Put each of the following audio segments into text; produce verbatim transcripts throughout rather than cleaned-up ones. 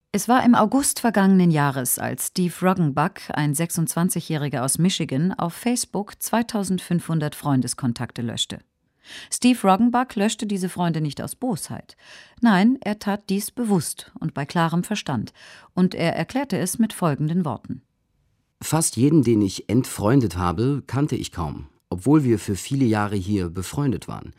Es war im August vergangenen Jahres, als Steve Roggenbuck, ein sechsundzwanzigjähriger aus Michigan, auf Facebook zweitausendfünfhundert Freundeskontakte löschte. Steve Roggenbuck löschte diese Freunde nicht aus Bosheit. Nein, er tat dies bewusst und bei klarem Verstand. Und er erklärte es mit folgenden Worten. Fast jeden, den ich entfreundet habe, kannte ich kaum, obwohl wir für viele Jahre hier befreundet waren.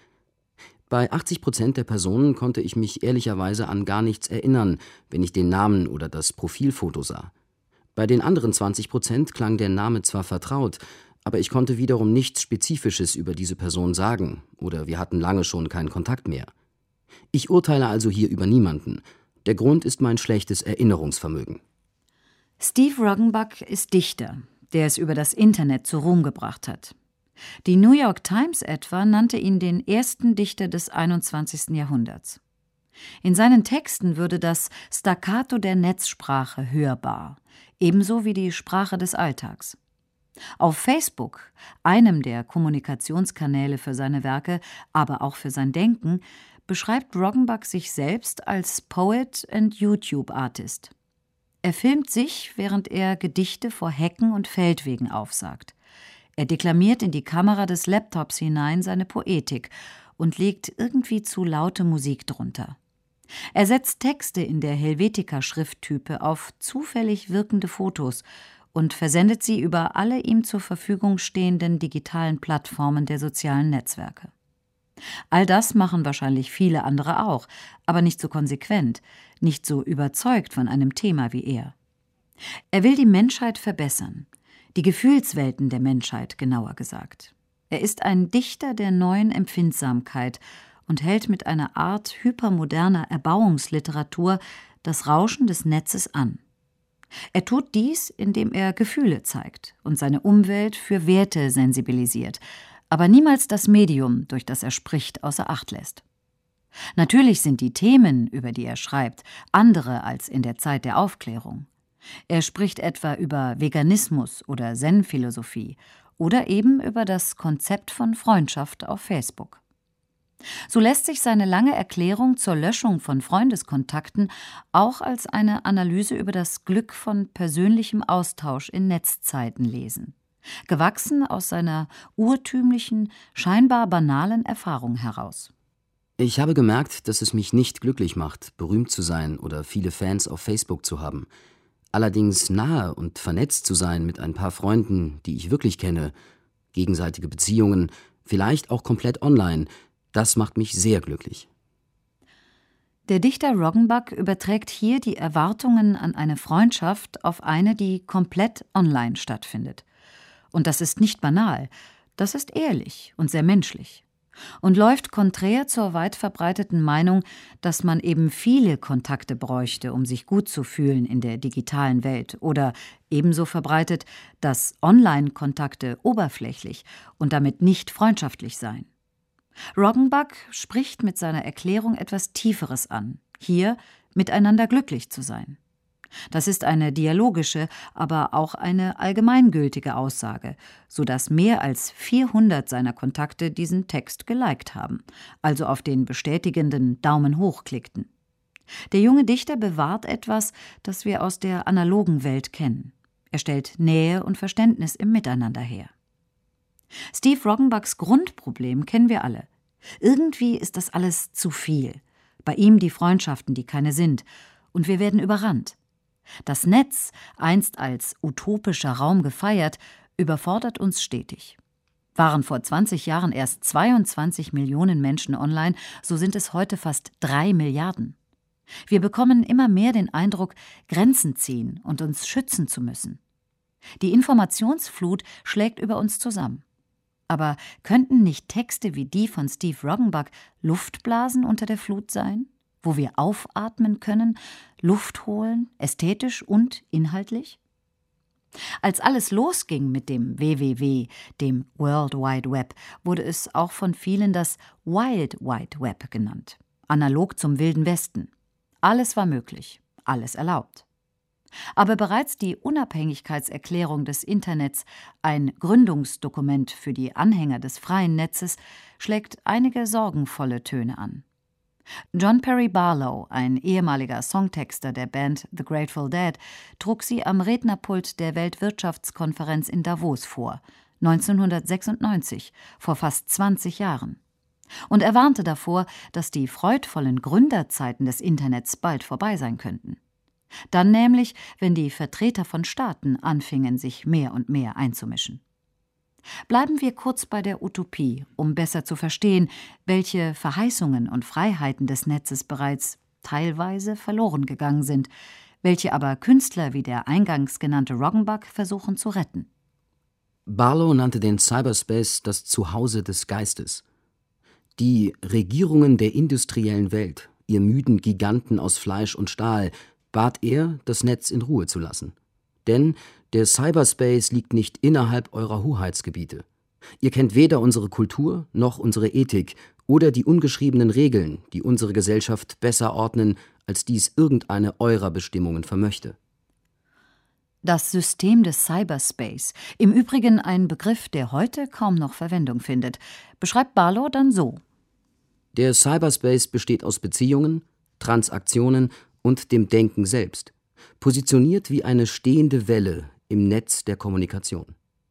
Bei achtzig Prozent der Personen konnte ich mich ehrlicherweise an gar nichts erinnern, wenn ich den Namen oder das Profilfoto sah. Bei den anderen zwanzig Prozent klang der Name zwar vertraut, aber ich konnte wiederum nichts Spezifisches über diese Person sagen, oder wir hatten lange schon keinen Kontakt mehr. Ich urteile also hier über niemanden. Der Grund ist mein schlechtes Erinnerungsvermögen. Steve Roggenbuck ist Dichter, der es über das Internet zu Ruhm gebracht hat. Die New York Times etwa nannte ihn den ersten Dichter des einundzwanzigsten Jahrhunderts. In seinen Texten würde das Staccato der Netzsprache hörbar, ebenso wie die Sprache des Alltags. Auf Facebook, einem der Kommunikationskanäle für seine Werke, aber auch für sein Denken, beschreibt Roggenbuck sich selbst als Poet and YouTube-Artist. Er filmt sich, während er Gedichte vor Hecken und Feldwegen aufsagt. Er deklamiert in die Kamera des Laptops hinein seine Poetik und legt irgendwie zu laute Musik drunter. Er setzt Texte in der Helvetica-Schrifttype auf zufällig wirkende Fotos und versendet sie über alle ihm zur Verfügung stehenden digitalen Plattformen der sozialen Netzwerke. All das machen wahrscheinlich viele andere auch, aber nicht so konsequent, nicht so überzeugt von einem Thema wie er. Er will die Menschheit verbessern, die Gefühlswelten der Menschheit genauer gesagt. Er ist ein Dichter der neuen Empfindsamkeit und hält mit einer Art hypermoderner Erbauungsliteratur das Rauschen des Netzes an. Er tut dies, indem er Gefühle zeigt und seine Umwelt für Werte sensibilisiert, aber niemals das Medium, durch das er spricht, außer Acht lässt. Natürlich sind die Themen, über die er schreibt, andere als in der Zeit der Aufklärung. Er spricht etwa über Veganismus oder Zen-Philosophie oder eben über das Konzept von Freundschaft auf Facebook. So lässt sich seine lange Erklärung zur Löschung von Freundeskontakten auch als eine Analyse über das Glück von persönlichem Austausch in Netzzeiten lesen, gewachsen aus seiner urtümlichen, scheinbar banalen Erfahrung heraus. Ich habe gemerkt, dass es mich nicht glücklich macht, berühmt zu sein oder viele Fans auf Facebook zu haben. Allerdings nahe und vernetzt zu sein mit ein paar Freunden, die ich wirklich kenne, gegenseitige Beziehungen, vielleicht auch komplett online, das macht mich sehr glücklich. Der Dichter Roggenbuck überträgt hier die Erwartungen an eine Freundschaft auf eine, die komplett online stattfindet. Und das ist nicht banal, das ist ehrlich und sehr menschlich. Und läuft konträr zur weit verbreiteten Meinung, dass man eben viele Kontakte bräuchte, um sich gut zu fühlen in der digitalen Welt, oder ebenso verbreitet, dass Online-Kontakte oberflächlich und damit nicht freundschaftlich seien. Roggenbuck spricht mit seiner Erklärung etwas Tieferes an, hier miteinander glücklich zu sein. Das ist eine dialogische, aber auch eine allgemeingültige Aussage, sodass mehr als vierhundert seiner Kontakte diesen Text geliked haben, also auf den bestätigenden Daumen hoch klickten. Der junge Dichter bewahrt etwas, das wir aus der analogen Welt kennen. Er stellt Nähe und Verständnis im Miteinander her. Steve Roggenbucks Grundproblem kennen wir alle. Irgendwie ist das alles zu viel. Bei ihm die Freundschaften, die keine sind. Und wir werden überrannt. Das Netz, einst als utopischer Raum gefeiert, überfordert uns stetig. Waren vor zwanzig Jahren erst zweiundzwanzig Millionen Menschen online, so sind es heute fast drei Milliarden. Wir bekommen immer mehr den Eindruck, Grenzen ziehen und uns schützen zu müssen. Die Informationsflut schlägt über uns zusammen. Aber könnten nicht Texte wie die von Steve Roggenbuck Luftblasen unter der Flut sein, wo wir aufatmen können, Luft holen, ästhetisch und inhaltlich? Als alles losging mit dem W W W, dem World Wide Web, wurde es auch von vielen das Wild Wide Web genannt, analog zum Wilden Westen. Alles war möglich, alles erlaubt. Aber bereits die Unabhängigkeitserklärung des Internets, ein Gründungsdokument für die Anhänger des freien Netzes, schlägt einige sorgenvolle Töne an. John Perry Barlow, ein ehemaliger Songtexter der Band The Grateful Dead, trug sie am Rednerpult der Weltwirtschaftskonferenz in Davos vor, neunzehnhundertsechsundneunzig, vor fast zwanzig Jahren. Und er warnte davor, dass die freudvollen Gründerzeiten des Internets bald vorbei sein könnten. Dann nämlich, wenn die Vertreter von Staaten anfingen, sich mehr und mehr einzumischen. Bleiben wir kurz bei der Utopie, um besser zu verstehen, welche Verheißungen und Freiheiten des Netzes bereits teilweise verloren gegangen sind, welche aber Künstler wie der eingangs genannte Roggenbuck versuchen zu retten. Barlow nannte den Cyberspace das Zuhause des Geistes. Die Regierungen der industriellen Welt, ihr müden Giganten aus Fleisch und Stahl, bat er, das Netz in Ruhe zu lassen. Denn der Cyberspace liegt nicht innerhalb eurer Hoheitsgebiete. Ihr kennt weder unsere Kultur noch unsere Ethik oder die ungeschriebenen Regeln, die unsere Gesellschaft besser ordnen, als dies irgendeine eurer Bestimmungen vermöchte. Das System des Cyberspace, im Übrigen ein Begriff, der heute kaum noch Verwendung findet, beschreibt Barlow dann so: Der Cyberspace besteht aus Beziehungen, Transaktionen und dem Denken selbst, positioniert wie eine stehende Welle im Netz der Kommunikation.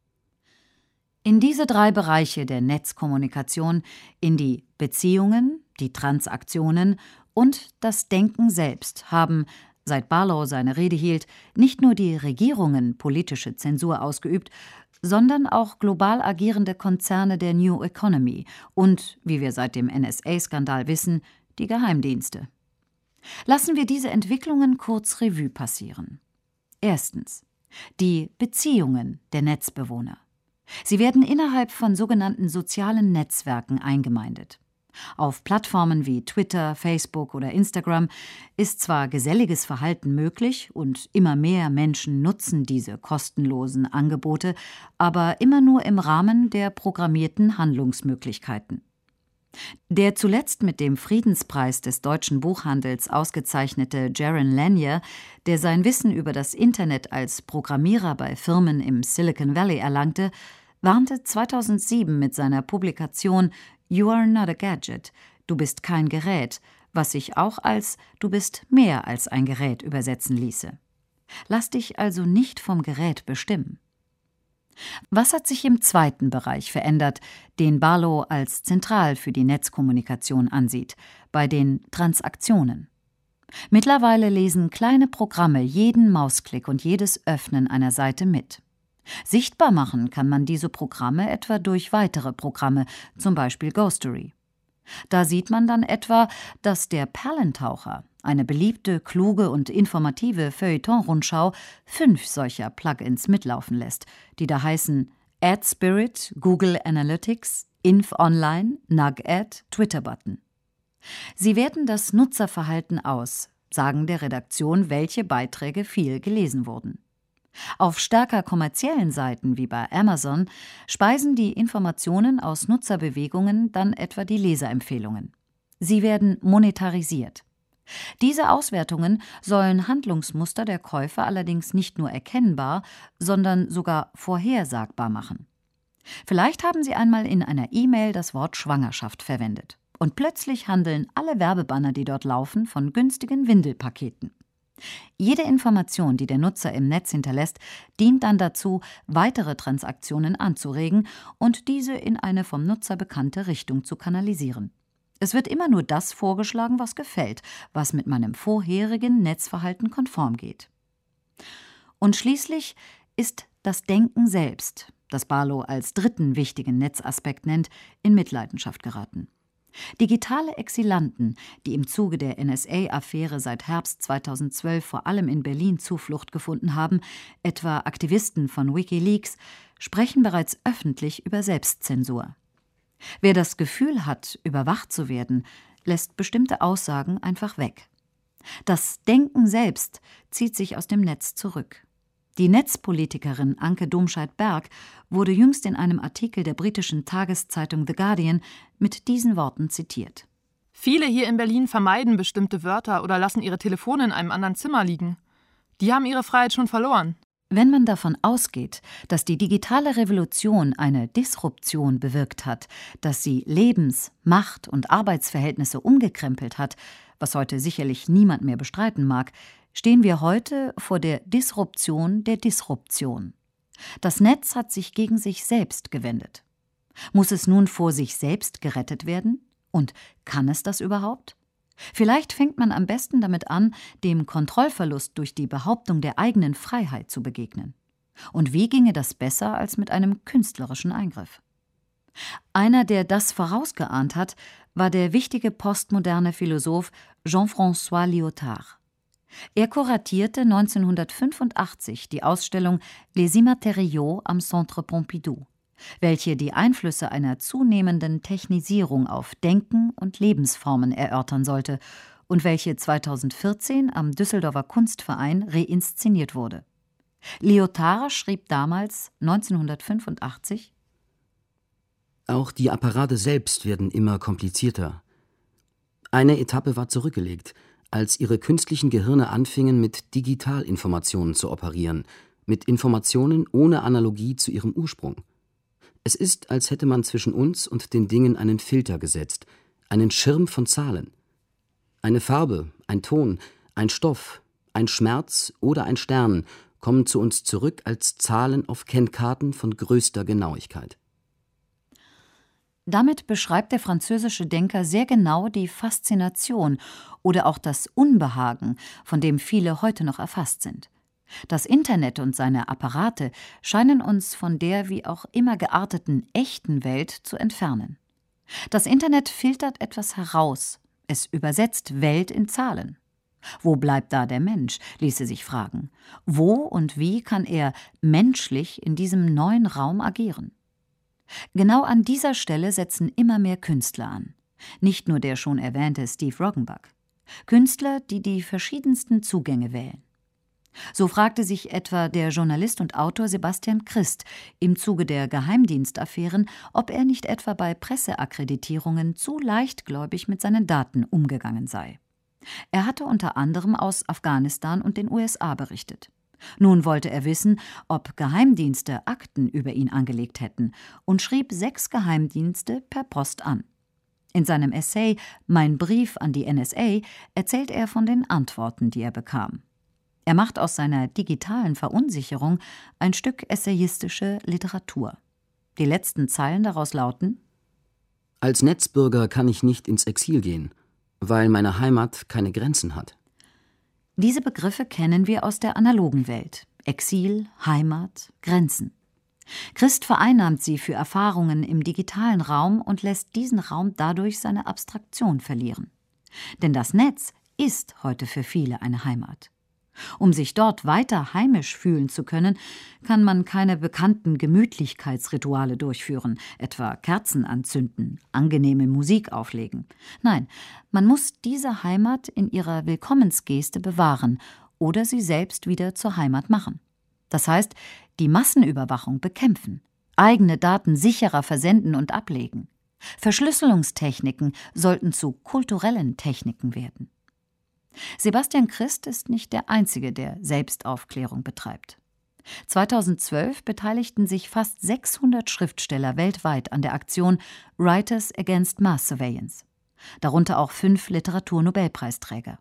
In diese drei Bereiche der Netzkommunikation, in die Beziehungen, die Transaktionen und das Denken selbst, haben, seit Barlow seine Rede hielt, nicht nur die Regierungen politische Zensur ausgeübt, sondern auch global agierende Konzerne der New Economy und, wie wir seit dem N S A-Skandal wissen, die Geheimdienste. Lassen wir diese Entwicklungen kurz Revue passieren. Erstens. Die Beziehungen der Netzbewohner. Sie werden innerhalb von sogenannten sozialen Netzwerken eingemeindet. Auf Plattformen wie Twitter, Facebook oder Instagram ist zwar geselliges Verhalten möglich und immer mehr Menschen nutzen diese kostenlosen Angebote, aber immer nur im Rahmen der programmierten Handlungsmöglichkeiten. Der zuletzt mit dem Friedenspreis des deutschen Buchhandels ausgezeichnete Jaron Lanier, der sein Wissen über das Internet als Programmierer bei Firmen im Silicon Valley erlangte, warnte zweitausendsieben mit seiner Publikation You are not a gadget, du bist kein Gerät, was sich auch als du bist mehr als ein Gerät übersetzen ließe. Lass dich also nicht vom Gerät bestimmen. Was hat sich im zweiten Bereich verändert, den Barlow als zentral für die Netzkommunikation ansieht, bei den Transaktionen? Mittlerweile lesen kleine Programme jeden Mausklick und jedes Öffnen einer Seite mit. Sichtbar machen kann man diese Programme etwa durch weitere Programme, zum Beispiel Ghostery. Da sieht man dann etwa, dass der Perlentaucher, eine beliebte, kluge und informative Feuilleton-Rundschau, fünf solcher Plugins mitlaufen lässt, die da heißen AdSpirit, Google Analytics, InfOnline, NugAd, Twitter-Button. Sie werten das Nutzerverhalten aus, sagen der Redaktion, welche Beiträge viel gelesen wurden. Auf stärker kommerziellen Seiten wie bei Amazon speisen die Informationen aus Nutzerbewegungen dann etwa die Leserempfehlungen. Sie werden monetarisiert. Diese Auswertungen sollen Handlungsmuster der Käufer allerdings nicht nur erkennbar, sondern sogar vorhersagbar machen. Vielleicht haben Sie einmal in einer E-Mail das Wort Schwangerschaft verwendet. Und plötzlich handeln alle Werbebanner, die dort laufen, von günstigen Windelpaketen. Jede Information, die der Nutzer im Netz hinterlässt, dient dann dazu, weitere Transaktionen anzuregen und diese in eine vom Nutzer bekannte Richtung zu kanalisieren. Es wird immer nur das vorgeschlagen, was gefällt, was mit meinem vorherigen Netzverhalten konform geht. Und schließlich ist das Denken selbst, das Barlow als dritten wichtigen Netzaspekt nennt, in Mitleidenschaft geraten. Digitale Exilanten, die im Zuge der N S A-Affäre seit Herbst zweitausendzwölf vor allem in Berlin Zuflucht gefunden haben, etwa Aktivisten von WikiLeaks, sprechen bereits öffentlich über Selbstzensur. Wer das Gefühl hat, überwacht zu werden, lässt bestimmte Aussagen einfach weg. Das Denken selbst zieht sich aus dem Netz zurück. Die Netzpolitikerin Anke Domscheit-Berg wurde jüngst in einem Artikel der britischen Tageszeitung The Guardian mit diesen Worten zitiert. Viele hier in Berlin vermeiden bestimmte Wörter oder lassen ihre Telefone in einem anderen Zimmer liegen. Die haben ihre Freiheit schon verloren. Wenn man davon ausgeht, dass die digitale Revolution eine Disruption bewirkt hat, dass sie Lebens-, Macht- und Arbeitsverhältnisse umgekrempelt hat, was heute sicherlich niemand mehr bestreiten mag, stehen wir heute vor der Disruption der Disruption. Das Netz hat sich gegen sich selbst gewendet. Muss es nun vor sich selbst gerettet werden? Und kann es das überhaupt? Vielleicht fängt man am besten damit an, dem Kontrollverlust durch die Behauptung der eigenen Freiheit zu begegnen. Und wie ginge das besser als mit einem künstlerischen Eingriff? Einer, der das vorausgeahnt hat, war der wichtige postmoderne Philosoph Jean-François Lyotard. Er kuratierte neunzehnhundertfünfundachtzig die Ausstellung Les Immatériaux am Centre Pompidou, welche die Einflüsse einer zunehmenden Technisierung auf Denken und Lebensformen erörtern sollte und welche zweitausendvierzehn am Düsseldorfer Kunstverein reinszeniert wurde. Lyotard schrieb damals, neunzehnhundertfünfundachtzig: Auch die Apparate selbst werden immer komplizierter. Eine Etappe war zurückgelegt, als ihre künstlichen Gehirne anfingen, mit Digitalinformationen zu operieren, mit Informationen ohne Analogie zu ihrem Ursprung. Es ist, als hätte man zwischen uns und den Dingen einen Filter gesetzt, einen Schirm von Zahlen. Eine Farbe, ein Ton, ein Stoff, ein Schmerz oder ein Stern kommen zu uns zurück als Zahlen auf Kennkarten von größter Genauigkeit. Damit beschreibt der französische Denker sehr genau die Faszination oder auch das Unbehagen, von dem viele heute noch erfasst sind. Das Internet und seine Apparate scheinen uns von der wie auch immer gearteten echten Welt zu entfernen. Das Internet filtert etwas heraus, es übersetzt Welt in Zahlen. Wo bleibt da der Mensch, ließe sich fragen. Wo und wie kann er menschlich in diesem neuen Raum agieren? Genau an dieser Stelle setzen immer mehr Künstler an. Nicht nur der schon erwähnte Steve Roggenbuck. Künstler, die die verschiedensten Zugänge wählen. So fragte sich etwa der Journalist und Autor Sebastian Christ im Zuge der Geheimdienstaffären, ob er nicht etwa bei Presseakkreditierungen zu leichtgläubig mit seinen Daten umgegangen sei. Er hatte unter anderem aus Afghanistan und den U S A berichtet. Nun wollte er wissen, ob Geheimdienste Akten über ihn angelegt hätten und schrieb sechs Geheimdienste per Post an. In seinem Essay »Mein Brief an die N S A« erzählt er von den Antworten, die er bekam. Er macht aus seiner digitalen Verunsicherung ein Stück essayistische Literatur. Die letzten Zeilen daraus lauten: Als Netzbürger kann ich nicht ins Exil gehen, weil meine Heimat keine Grenzen hat. Diese Begriffe kennen wir aus der analogen Welt: Exil, Heimat, Grenzen. Christ vereinnahmt sie für Erfahrungen im digitalen Raum und lässt diesen Raum dadurch seine Abstraktion verlieren. Denn das Netz ist heute für viele eine Heimat. Um sich dort weiter heimisch fühlen zu können, kann man keine bekannten Gemütlichkeitsrituale durchführen, etwa Kerzen anzünden, angenehme Musik auflegen. Nein, man muss diese Heimat in ihrer Willkommensgeste bewahren oder sie selbst wieder zur Heimat machen. Das heißt, die Massenüberwachung bekämpfen, eigene Daten sicherer versenden und ablegen. Verschlüsselungstechniken sollten zu kulturellen Techniken werden. Sebastian Christ ist nicht der Einzige, der Selbstaufklärung betreibt. zweitausendzwölf beteiligten sich fast sechshundert Schriftsteller weltweit an der Aktion Writers Against Mass Surveillance, darunter auch fünf Literaturnobelpreisträger.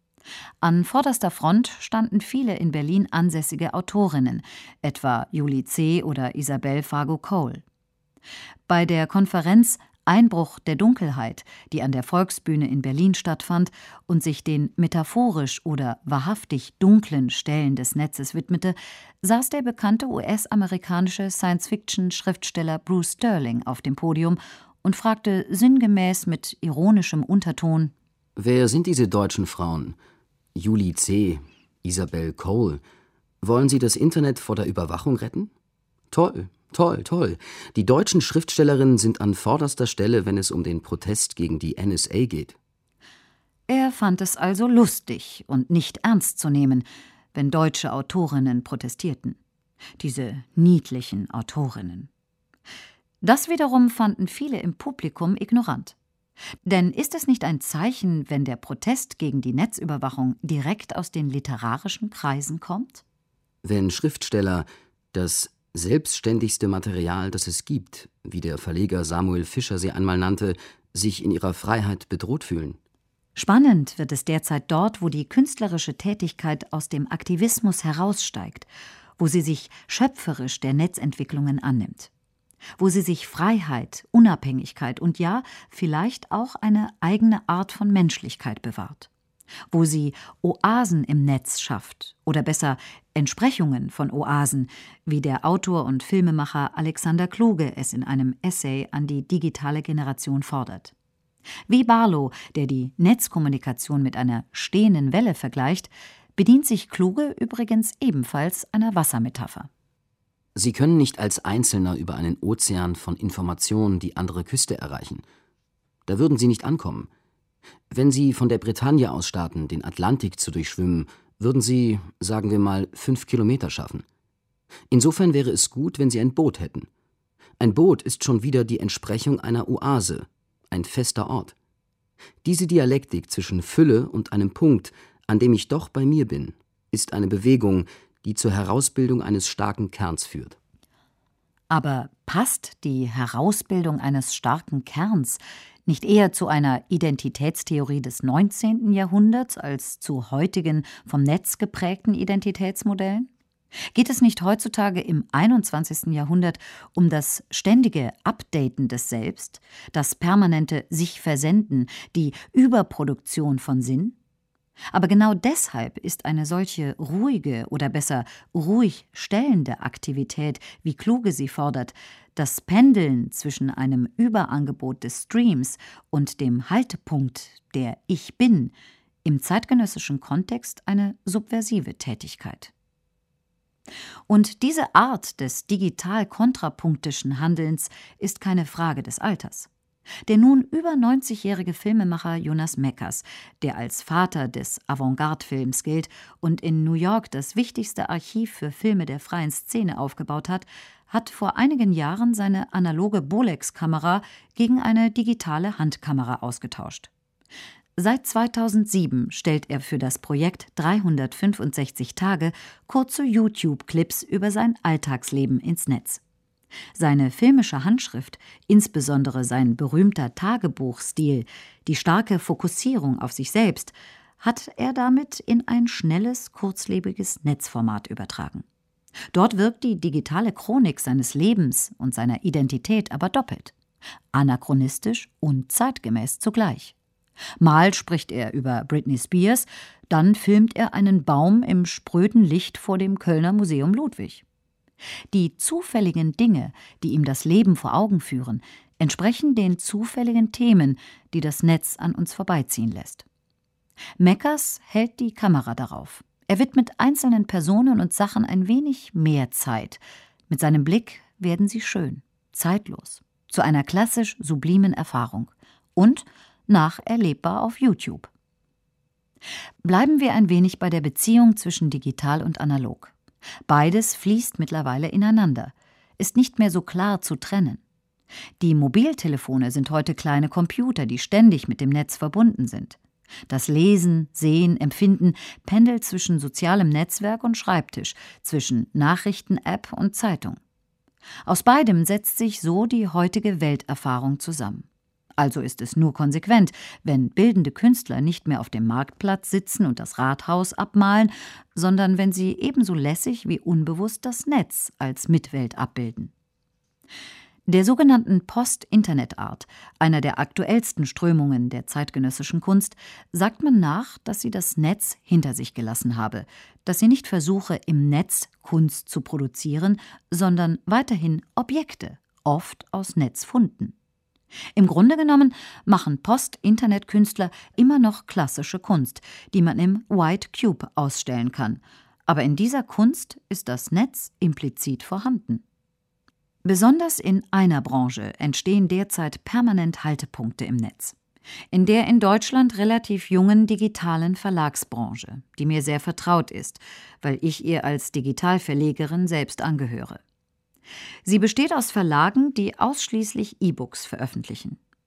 An vorderster Front standen viele in Berlin ansässige Autorinnen, etwa Julie C. oder Isabel Fargo Cole. Bei der Konferenz Einbruch der Dunkelheit, die an der Volksbühne in Berlin stattfand und sich den metaphorisch oder wahrhaftig dunklen Stellen des Netzes widmete, saß der bekannte U S-amerikanische Science-Fiction-Schriftsteller Bruce Sterling auf dem Podium und fragte sinngemäß mit ironischem Unterton: Wer sind diese deutschen Frauen? Julie C., Isabel Cole. Wollen Sie das Internet vor der Überwachung retten? Toll. Toll, toll. Die deutschen Schriftstellerinnen sind an vorderster Stelle, wenn es um den Protest gegen die N S A geht. Er fand es also lustig und nicht ernst zu nehmen, wenn deutsche Autorinnen protestierten. Diese niedlichen Autorinnen. Das wiederum fanden viele im Publikum ignorant. Denn ist es nicht ein Zeichen, wenn der Protest gegen die Netzüberwachung direkt aus den literarischen Kreisen kommt? Wenn Schriftsteller das selbstständigste Material, das es gibt, wie der Verleger Samuel Fischer sie einmal nannte, sich in ihrer Freiheit bedroht fühlen. Spannend wird es derzeit dort, wo die künstlerische Tätigkeit aus dem Aktivismus heraussteigt, wo sie sich schöpferisch der Netzentwicklungen annimmt, wo sie sich Freiheit, Unabhängigkeit und ja, vielleicht auch eine eigene Art von Menschlichkeit bewahrt, wo sie Oasen im Netz schafft oder besser Entsprechungen von Oasen, wie der Autor und Filmemacher Alexander Kluge es in einem Essay an die digitale Generation fordert. Wie Barlow, der die Netzkommunikation mit einer stehenden Welle vergleicht, bedient sich Kluge übrigens ebenfalls einer Wassermetapher. Sie können nicht als Einzelner über einen Ozean von Informationen die andere Küste erreichen. Da würden Sie nicht ankommen. Wenn Sie von der Bretagne aus starten, den Atlantik zu durchschwimmen, würden Sie, sagen wir mal, fünf Kilometer schaffen. Insofern wäre es gut, wenn Sie ein Boot hätten. Ein Boot ist schon wieder die Entsprechung einer Oase, ein fester Ort. Diese Dialektik zwischen Fülle und einem Punkt, an dem ich doch bei mir bin, ist eine Bewegung, die zur Herausbildung eines starken Kerns führt. Aber passt die Herausbildung eines starken Kerns nicht eher zu einer Identitätstheorie des neunzehnten Jahrhunderts als zu heutigen, vom Netz geprägten Identitätsmodellen? Geht es nicht heutzutage im einundzwanzigsten Jahrhundert um das ständige Updaten des Selbst, das permanente Sich-Versenden, die Überproduktion von Sinn? Aber genau deshalb ist eine solche ruhige oder besser ruhig stellende Aktivität, wie Kluge sie fordert, das Pendeln zwischen einem Überangebot des Streams und dem Haltepunkt der Ich Bin im zeitgenössischen Kontext eine subversive Tätigkeit. Und diese Art des digital-kontrapunktischen Handelns ist keine Frage des Alters. Der nun über neunzigjährige Filmemacher Jonas Mekas, der als Vater des Avantgarde-Films gilt und in New York das wichtigste Archiv für Filme der freien Szene aufgebaut hat, hat vor einigen Jahren seine analoge Bolex-Kamera gegen eine digitale Handkamera ausgetauscht. Seit zweitausendsieben stellt er für das Projekt dreihundertfünfundsechzig Tage kurze YouTube-Clips über sein Alltagsleben ins Netz. Seine filmische Handschrift, insbesondere sein berühmter Tagebuchstil, die starke Fokussierung auf sich selbst, hat er damit in ein schnelles, kurzlebiges Netzformat übertragen. Dort wirkt die digitale Chronik seines Lebens und seiner Identität aber doppelt, anachronistisch und zeitgemäß zugleich. Mal spricht er über Britney Spears, dann filmt er einen Baum im spröden Licht vor dem Kölner Museum Ludwig. Die zufälligen Dinge, die ihm das Leben vor Augen führen, entsprechen den zufälligen Themen, die das Netz an uns vorbeiziehen lässt. Mekas hält die Kamera darauf. Er widmet einzelnen Personen und Sachen ein wenig mehr Zeit. Mit seinem Blick werden sie schön, zeitlos, zu einer klassisch sublimen Erfahrung und nacherlebbar auf YouTube. Bleiben wir ein wenig bei der Beziehung zwischen digital und analog. Beides fließt mittlerweile ineinander, ist nicht mehr so klar zu trennen. Die Mobiltelefone sind heute kleine Computer, die ständig mit dem Netz verbunden sind. Das Lesen, Sehen, Empfinden pendelt zwischen sozialem Netzwerk und Schreibtisch, zwischen Nachrichten-App und Zeitung. Aus beidem setzt sich so die heutige Welterfahrung zusammen. Also ist es nur konsequent, wenn bildende Künstler nicht mehr auf dem Marktplatz sitzen und das Rathaus abmalen, sondern wenn sie ebenso lässig wie unbewusst das Netz als Mitwelt abbilden. Der sogenannten Post-Internet-Art, einer der aktuellsten Strömungen der zeitgenössischen Kunst, sagt man nach, dass sie das Netz hinter sich gelassen habe, dass sie nicht versuche, im Netz Kunst zu produzieren, sondern weiterhin Objekte, oft aus Netzfunden. Im Grunde genommen machen Post-Internet-Künstler immer noch klassische Kunst, die man im White Cube ausstellen kann. Aber in dieser Kunst ist das Netz implizit vorhanden. Besonders in einer Branche entstehen derzeit permanent Haltepunkte im Netz. In der in Deutschland relativ jungen digitalen Verlagsbranche, die mir sehr vertraut ist, weil ich ihr als Digitalverlegerin selbst angehöre. Sie besteht aus Verlagen, die ausschließlich E-Books veröffentlichen.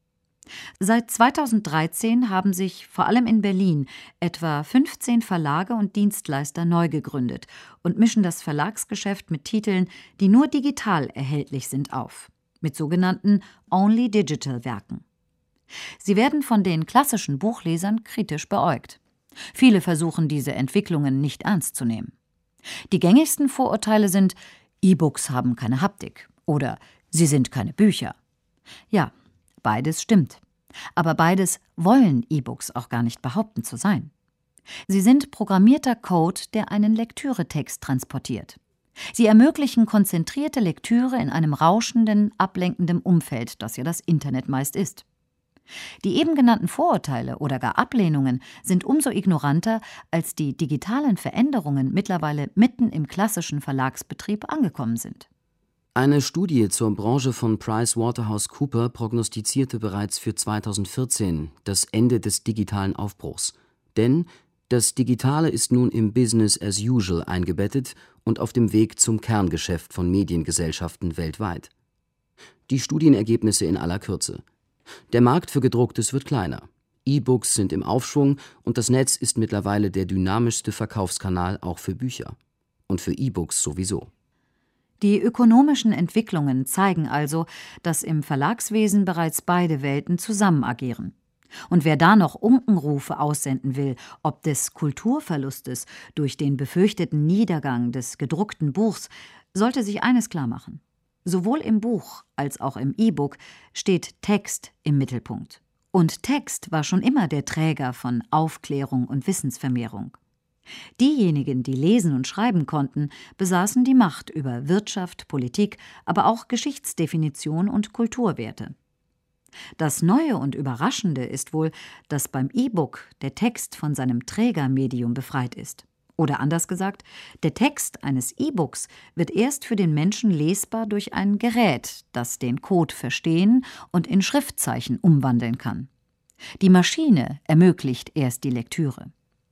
Seit zweitausenddreizehn haben sich vor allem in Berlin etwa fünfzehn Verlage und Dienstleister neu gegründet und mischen das Verlagsgeschäft mit Titeln, die nur digital erhältlich sind, auf, mit sogenannten Only-Digital-Werken. Sie werden von den klassischen Buchlesern kritisch beäugt. Viele versuchen, diese Entwicklungen nicht ernst zu nehmen. Die gängigsten Vorurteile sind, E-Books haben keine Haptik oder sie sind keine Bücher. Ja, beides stimmt. Aber beides wollen E-Books auch gar nicht behaupten zu sein. Sie sind programmierter Code, der einen Lektüretext transportiert. Sie ermöglichen konzentrierte Lektüre in einem rauschenden, ablenkenden Umfeld, das ja das Internet meist ist. Die eben genannten Vorurteile oder gar Ablehnungen sind umso ignoranter, als die digitalen Veränderungen mittlerweile mitten im klassischen Verlagsbetrieb angekommen sind. Eine Studie zur Branche von PricewaterhouseCoopers prognostizierte bereits für zweitausendvierzehn das Ende des digitalen Aufbruchs. Denn das Digitale ist nun im Business as usual eingebettet und auf dem Weg zum Kerngeschäft von Mediengesellschaften weltweit. Die Studienergebnisse in aller Kürze. Der Markt für Gedrucktes wird kleiner. E-Books sind im Aufschwung und das Netz ist mittlerweile der dynamischste Verkaufskanal auch für Bücher. Und für E-Books sowieso. Die ökonomischen Entwicklungen zeigen also, dass im Verlagswesen bereits beide Welten zusammen agieren. Und wer da noch Unkenrufe aussenden will, ob des Kulturverlustes durch den befürchteten Niedergang des gedruckten Buchs, sollte sich eines klar machen. Sowohl im Buch als auch im E-Book steht Text im Mittelpunkt. Und Text war schon immer der Träger von Aufklärung und Wissensvermehrung. Diejenigen, die lesen und schreiben konnten, besaßen die Macht über Wirtschaft, Politik, aber auch Geschichtsdefinition und Kulturwerte. Das Neue und Überraschende ist wohl, dass beim E-Book der Text von seinem Trägermedium befreit ist. Oder anders gesagt, der Text eines E-Books wird erst für den Menschen lesbar durch ein Gerät, das den Code verstehen und in Schriftzeichen umwandeln kann. Die Maschine ermöglicht erst die Lektüre.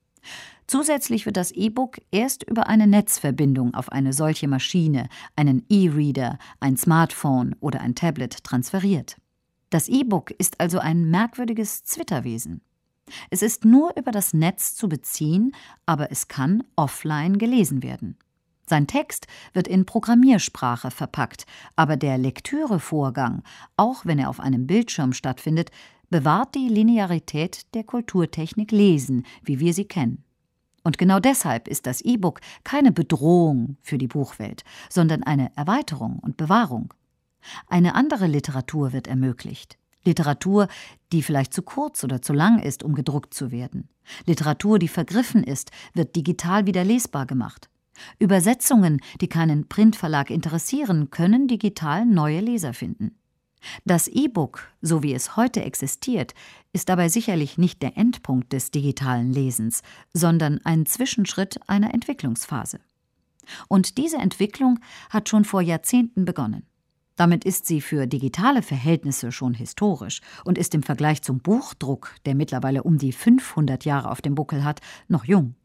Zusätzlich wird das E-Book erst über eine Netzverbindung auf eine solche Maschine, einen E-Reader, ein Smartphone oder ein Tablet transferiert. Das E-Book ist also ein merkwürdiges Zwitterwesen. Es ist nur über das Netz zu beziehen, aber es kann offline gelesen werden. Sein Text wird in Programmiersprache verpackt, aber der Lektürevorgang, auch wenn er auf einem Bildschirm stattfindet, bewahrt die Linearität der Kulturtechnik Lesen, wie wir sie kennen. Und genau deshalb ist das E-Book keine Bedrohung für die Buchwelt, sondern eine Erweiterung und Bewahrung. Eine andere Literatur wird ermöglicht. Literatur, die vielleicht zu kurz oder zu lang ist, um gedruckt zu werden. Literatur, die vergriffen ist, wird digital wieder lesbar gemacht. Übersetzungen, die keinen Printverlag interessieren, können digital neue Leser finden. Das E-Book, so wie es heute existiert, ist dabei sicherlich nicht der Endpunkt des digitalen Lesens, sondern ein Zwischenschritt einer Entwicklungsphase. Und diese Entwicklung hat schon vor Jahrzehnten begonnen. Damit ist sie für digitale Verhältnisse schon historisch und ist im Vergleich zum Buchdruck, der mittlerweile um die fünfhundert Jahre auf dem Buckel hat, noch jung.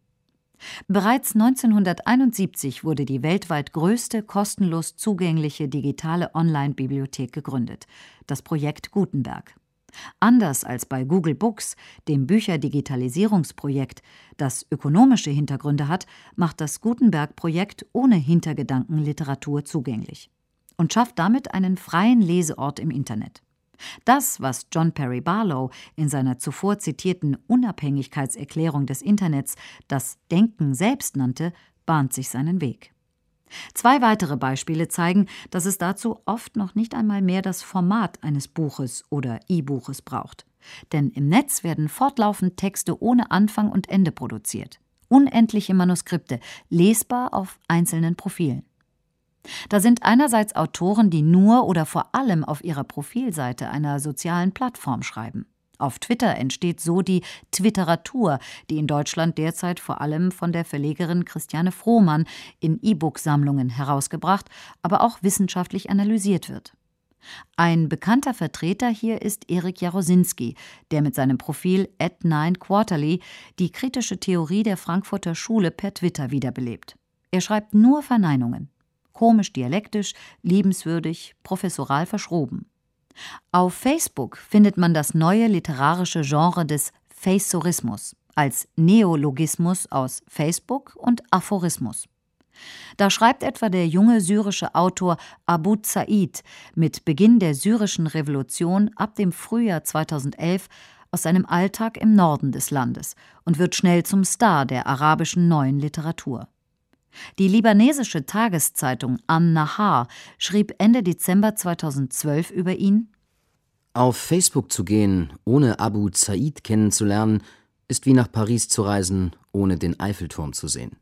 Bereits neunzehnhunderteinundsiebzig wurde die weltweit größte kostenlos zugängliche digitale Online-Bibliothek gegründet, das Projekt Gutenberg. Anders als bei Google Books, dem Bücherdigitalisierungsprojekt, das ökonomische Hintergründe hat, macht das Gutenberg-Projekt ohne Hintergedanken Literatur zugänglich und schafft damit einen freien Leseort im Internet. Das, was John Perry Barlow in seiner zuvor zitierten Unabhängigkeitserklärung des Internets das Denken selbst nannte, bahnt sich seinen Weg. Zwei weitere Beispiele zeigen, dass es dazu oft noch nicht einmal mehr das Format eines Buches oder E-Buches braucht. Denn im Netz werden fortlaufend Texte ohne Anfang und Ende produziert. Unendliche Manuskripte, lesbar auf einzelnen Profilen. Da sind einerseits Autoren, die nur oder vor allem auf ihrer Profilseite einer sozialen Plattform schreiben. Auf Twitter entsteht so die Twitteratur, die in Deutschland derzeit vor allem von der Verlegerin Christiane Frohmann in E-Book-Sammlungen herausgebracht, aber auch wissenschaftlich analysiert wird. Ein bekannter Vertreter hier ist Erik Jarosinski, der mit seinem Profil at nine quarterly die kritische Theorie der Frankfurter Schule per Twitter wiederbelebt. Er schreibt nur Verneinungen. Komisch dialektisch, liebenswürdig, professoral verschroben. Auf Facebook findet man das neue literarische Genre des Faceorismus als Neologismus aus Facebook und Aphorismus. Da schreibt etwa der junge syrische Autor Abu Zaid mit Beginn der syrischen Revolution ab dem Frühjahr zweitausendelf aus seinem Alltag im Norden des Landes und wird schnell zum Star der arabischen neuen Literatur. Die libanesische Tageszeitung An-Nahar schrieb Ende Dezember zweitausendzwölf über ihn: Auf Facebook zu gehen, ohne Abu Zaid kennenzulernen, ist wie nach Paris zu reisen, ohne den Eiffelturm zu sehen.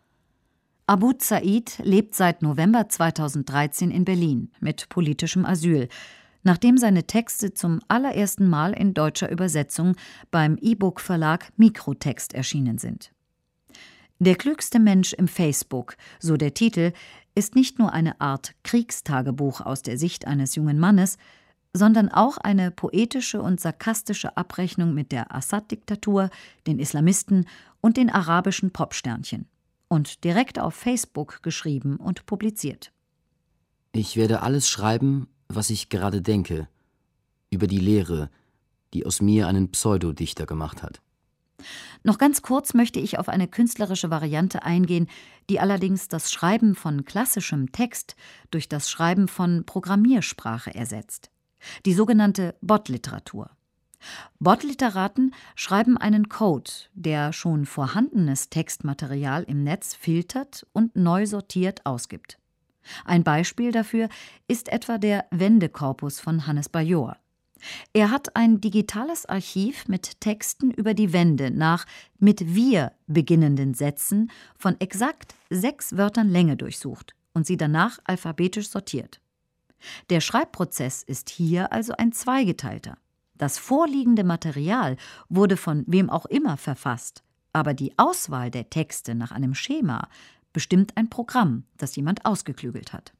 Abu Zaid lebt seit November zweitausenddreizehn in Berlin mit politischem Asyl, nachdem seine Texte zum allerersten Mal in deutscher Übersetzung beim E-Book-Verlag Mikrotext erschienen sind. Der klügste Mensch im Facebook, so der Titel, ist nicht nur eine Art Kriegstagebuch aus der Sicht eines jungen Mannes, sondern auch eine poetische und sarkastische Abrechnung mit der Assad-Diktatur, den Islamisten und den arabischen Popsternchen. Und direkt auf Facebook geschrieben und publiziert. Ich werde alles schreiben, was ich gerade denke, über die Leere, die aus mir einen Pseudodichter gemacht hat. Noch ganz kurz möchte ich auf eine künstlerische Variante eingehen, die allerdings das Schreiben von klassischem Text durch das Schreiben von Programmiersprache ersetzt. Die sogenannte Bot-Literatur. Bot-Literaten schreiben einen Code, der schon vorhandenes Textmaterial im Netz filtert und neu sortiert ausgibt. Ein Beispiel dafür ist etwa der Wendekorpus von Hannes Bajor. Er hat ein digitales Archiv mit Texten über die Wende nach mit wir beginnenden Sätzen von exakt sechs Wörtern Länge durchsucht und sie danach alphabetisch sortiert. Der Schreibprozess ist hier also ein zweigeteilter. Das vorliegende Material wurde von wem auch immer verfasst, aber die Auswahl der Texte nach einem Schema bestimmt ein Programm, das jemand ausgeklügelt hat.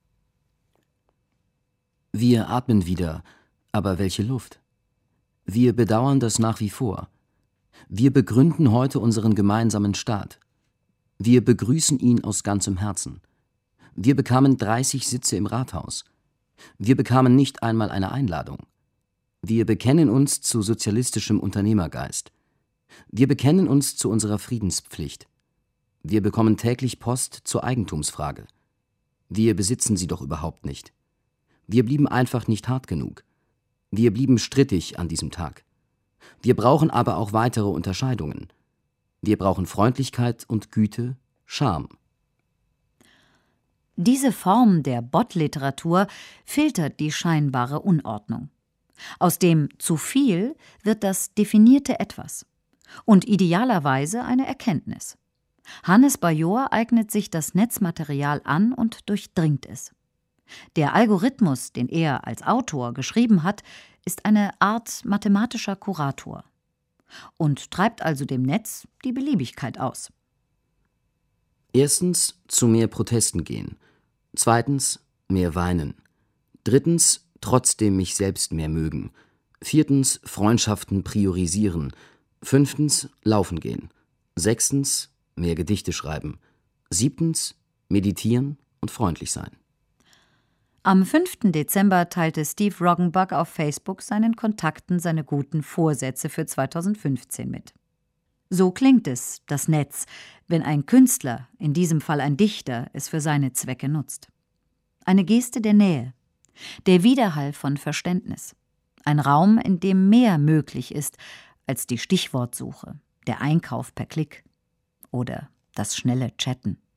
Wir atmen wieder, aber welche Luft? Wir bedauern das nach wie vor. Wir begründen heute unseren gemeinsamen Staat. Wir begrüßen ihn aus ganzem Herzen. Wir bekamen dreißig Sitze im Rathaus. Wir bekamen nicht einmal eine Einladung. Wir bekennen uns zu sozialistischem Unternehmergeist. Wir bekennen uns zu unserer Friedenspflicht. Wir bekommen täglich Post zur Eigentumsfrage. Wir besitzen sie doch überhaupt nicht. Wir blieben einfach nicht hart genug. Wir blieben strittig an diesem Tag. Wir brauchen aber auch weitere Unterscheidungen. Wir brauchen Freundlichkeit und Güte, Charme. Diese Form der Bot-Literatur filtert die scheinbare Unordnung. Aus dem zu viel wird das definierte Etwas und idealerweise eine Erkenntnis. Hannes Bajor eignet sich das Netzmaterial an und durchdringt es. Der Algorithmus, den er als Autor geschrieben hat, ist eine Art mathematischer Kurator und treibt also dem Netz die Beliebigkeit aus. Erstens, zu mehr Protesten gehen. Zweitens, mehr weinen. Drittens, trotzdem mich selbst mehr mögen. Viertens, Freundschaften priorisieren. Fünftens, laufen gehen. Sechstens, mehr Gedichte schreiben. Siebtens, meditieren und freundlich sein. Am fünften Dezember teilte Steve Roggenbuck auf Facebook seinen Kontakten seine guten Vorsätze für zweitausendfünfzehn mit. So klingt es, das Netz, wenn ein Künstler, in diesem Fall ein Dichter, es für seine Zwecke nutzt. Eine Geste der Nähe, der Widerhall von Verständnis. Ein Raum, in dem mehr möglich ist als die Stichwortsuche, der Einkauf per Klick oder das schnelle Chatten.